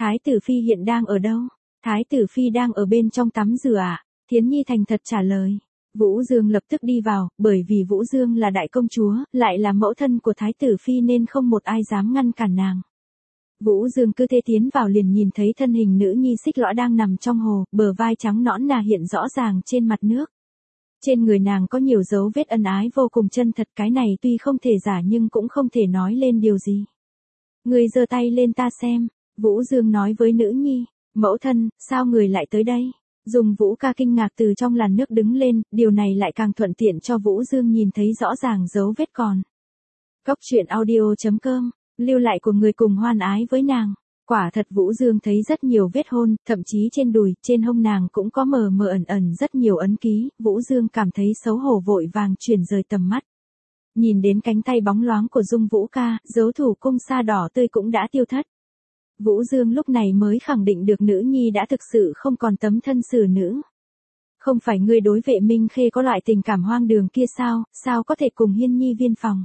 Thái tử phi hiện đang ở đâu? Thái tử phi đang ở bên trong tắm rửa ạ. Thiến Nhi thành thật trả lời. Vũ Dương lập tức đi vào, bởi vì Vũ Dương là đại công chúa, lại là mẫu thân của Thái tử phi nên không một ai dám ngăn cản nàng. Vũ Dương cứ thế tiến vào liền nhìn thấy thân hình nữ nhi Xích Lõa đang nằm trong hồ, bờ vai trắng nõn nà hiện rõ ràng trên mặt nước. Trên người nàng có nhiều dấu vết ân ái vô cùng chân thật, cái này tuy không thể giả nhưng cũng không thể nói lên điều gì. Người giơ tay lên ta xem, Vũ Dương nói với nữ nhi, mẫu thân, sao người lại tới đây? Dùng Vũ Ca kinh ngạc từ trong làn nước đứng lên, điều này lại càng thuận tiện cho Vũ Dương nhìn thấy rõ ràng dấu vết còn. Cốc truyện audio.com, lưu lại của người cùng hoan ái với nàng. Quả thật Vũ Dương thấy rất nhiều vết hôn, thậm chí trên đùi, trên hông nàng cũng có mờ mờ ẩn ẩn rất nhiều ấn ký, Vũ Dương cảm thấy xấu hổ vội vàng chuyển rời tầm mắt. Nhìn đến cánh tay bóng loáng của Dung Vũ Ca, dấu thủ cung sa đỏ tươi cũng đã tiêu thất. Vũ Dương lúc này mới khẳng định được nữ nhi đã thực sự không còn tấm thân xử nữ. Không phải ngươi đối Vệ Minh Khê có loại tình cảm hoang đường kia sao có thể cùng Hiên Nhi viên phòng?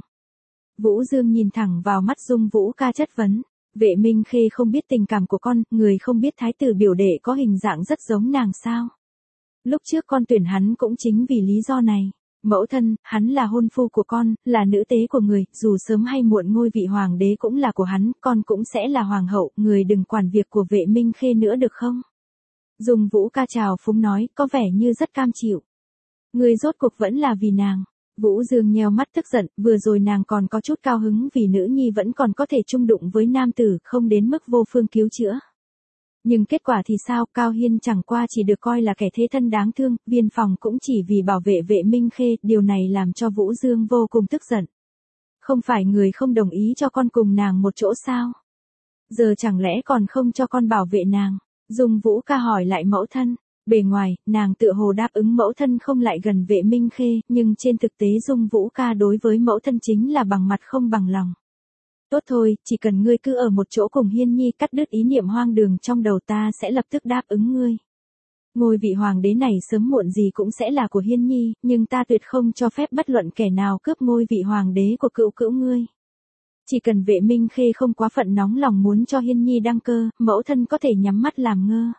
Vũ Dương nhìn thẳng vào mắt Dung Vũ Ca chất vấn. Vệ Minh Khê không biết tình cảm của con, người không biết thái tử biểu đệ có hình dạng rất giống nàng sao? Lúc trước con tuyển hắn cũng chính vì lý do này. Mẫu thân, hắn là hôn phu của con, là nữ tế của người, dù sớm hay muộn ngôi vị hoàng đế cũng là của hắn, con cũng sẽ là hoàng hậu, người đừng quản việc của Vệ Minh Khê nữa được không? Dung Vũ Ca chào phúng nói, có vẻ như rất cam chịu. Người rốt cuộc vẫn là vì nàng. Vũ Dương nheo mắt tức giận, vừa rồi nàng còn có chút cao hứng vì nữ nhi vẫn còn có thể chung đụng với nam tử, không đến mức vô phương cứu chữa. Nhưng kết quả thì sao, Cao Hiên chẳng qua chỉ được coi là kẻ thế thân đáng thương, viên phòng cũng chỉ vì bảo vệ Vệ Minh Khê, điều này làm cho Vũ Dương vô cùng tức giận. Không phải người không đồng ý cho con cùng nàng một chỗ sao? Giờ chẳng lẽ còn không cho con bảo vệ nàng? Dung Vũ Ca hỏi lại mẫu thân. Bề ngoài, nàng tựa hồ đáp ứng mẫu thân không lại gần Vệ Minh Khê, nhưng trên thực tế Dung Vũ Ca đối với mẫu thân chính là bằng mặt không bằng lòng. Tốt thôi, chỉ cần ngươi cứ ở một chỗ cùng Hiên Nhi, cắt đứt ý niệm hoang đường trong đầu, ta sẽ lập tức đáp ứng ngươi. Ngôi vị hoàng đế này sớm muộn gì cũng sẽ là của Hiên Nhi, nhưng ta tuyệt không cho phép bất luận kẻ nào cướp ngôi vị hoàng đế của cữu cữu ngươi. Chỉ cần Vệ Minh Khê không quá phận nóng lòng muốn cho Hiên Nhi đăng cơ, mẫu thân có thể nhắm mắt làm ngơ.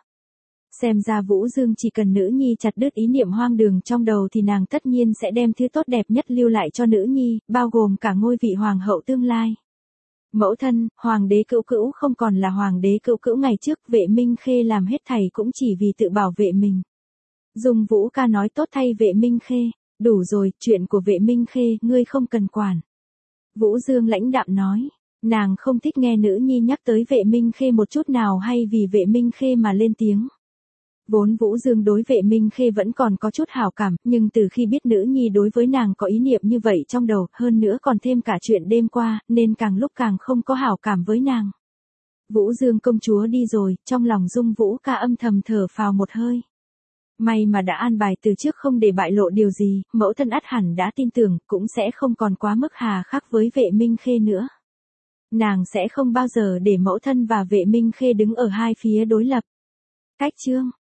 Xem ra Vũ Dương chỉ cần nữ nhi chặt đứt ý niệm hoang đường trong đầu thì nàng tất nhiên sẽ đem thứ tốt đẹp nhất lưu lại cho nữ nhi, bao gồm cả ngôi vị hoàng hậu tương lai. Mẫu thân, hoàng đế cữu cữu không còn là hoàng đế cữu cữu ngày trước, Vệ Minh Khê làm hết thảy cũng chỉ vì tự bảo vệ mình. Dung Vũ Ca nói tốt thay Vệ Minh Khê, đủ rồi, chuyện của Vệ Minh Khê, ngươi không cần quản. Vũ Dương lãnh đạm nói, nàng không thích nghe nữ nhi nhắc tới Vệ Minh Khê một chút nào hay vì Vệ Minh Khê mà lên tiếng. Vốn Vũ Dương đối Vệ Minh Khê vẫn còn có chút hảo cảm, nhưng từ khi biết nữ nhi đối với nàng có ý niệm như vậy trong đầu, hơn nữa còn thêm cả chuyện đêm qua, nên càng lúc càng không có hảo cảm với nàng. Vũ Dương công chúa đi rồi, trong lòng Dung Vũ Ca âm thầm thở phào một hơi. May mà đã an bài từ trước không để bại lộ điều gì, mẫu thân ắt hẳn đã tin tưởng, cũng sẽ không còn quá mức hà khắc với Vệ Minh Khê nữa. Nàng sẽ không bao giờ để mẫu thân và Vệ Minh Khê đứng ở hai phía đối lập. Cách chương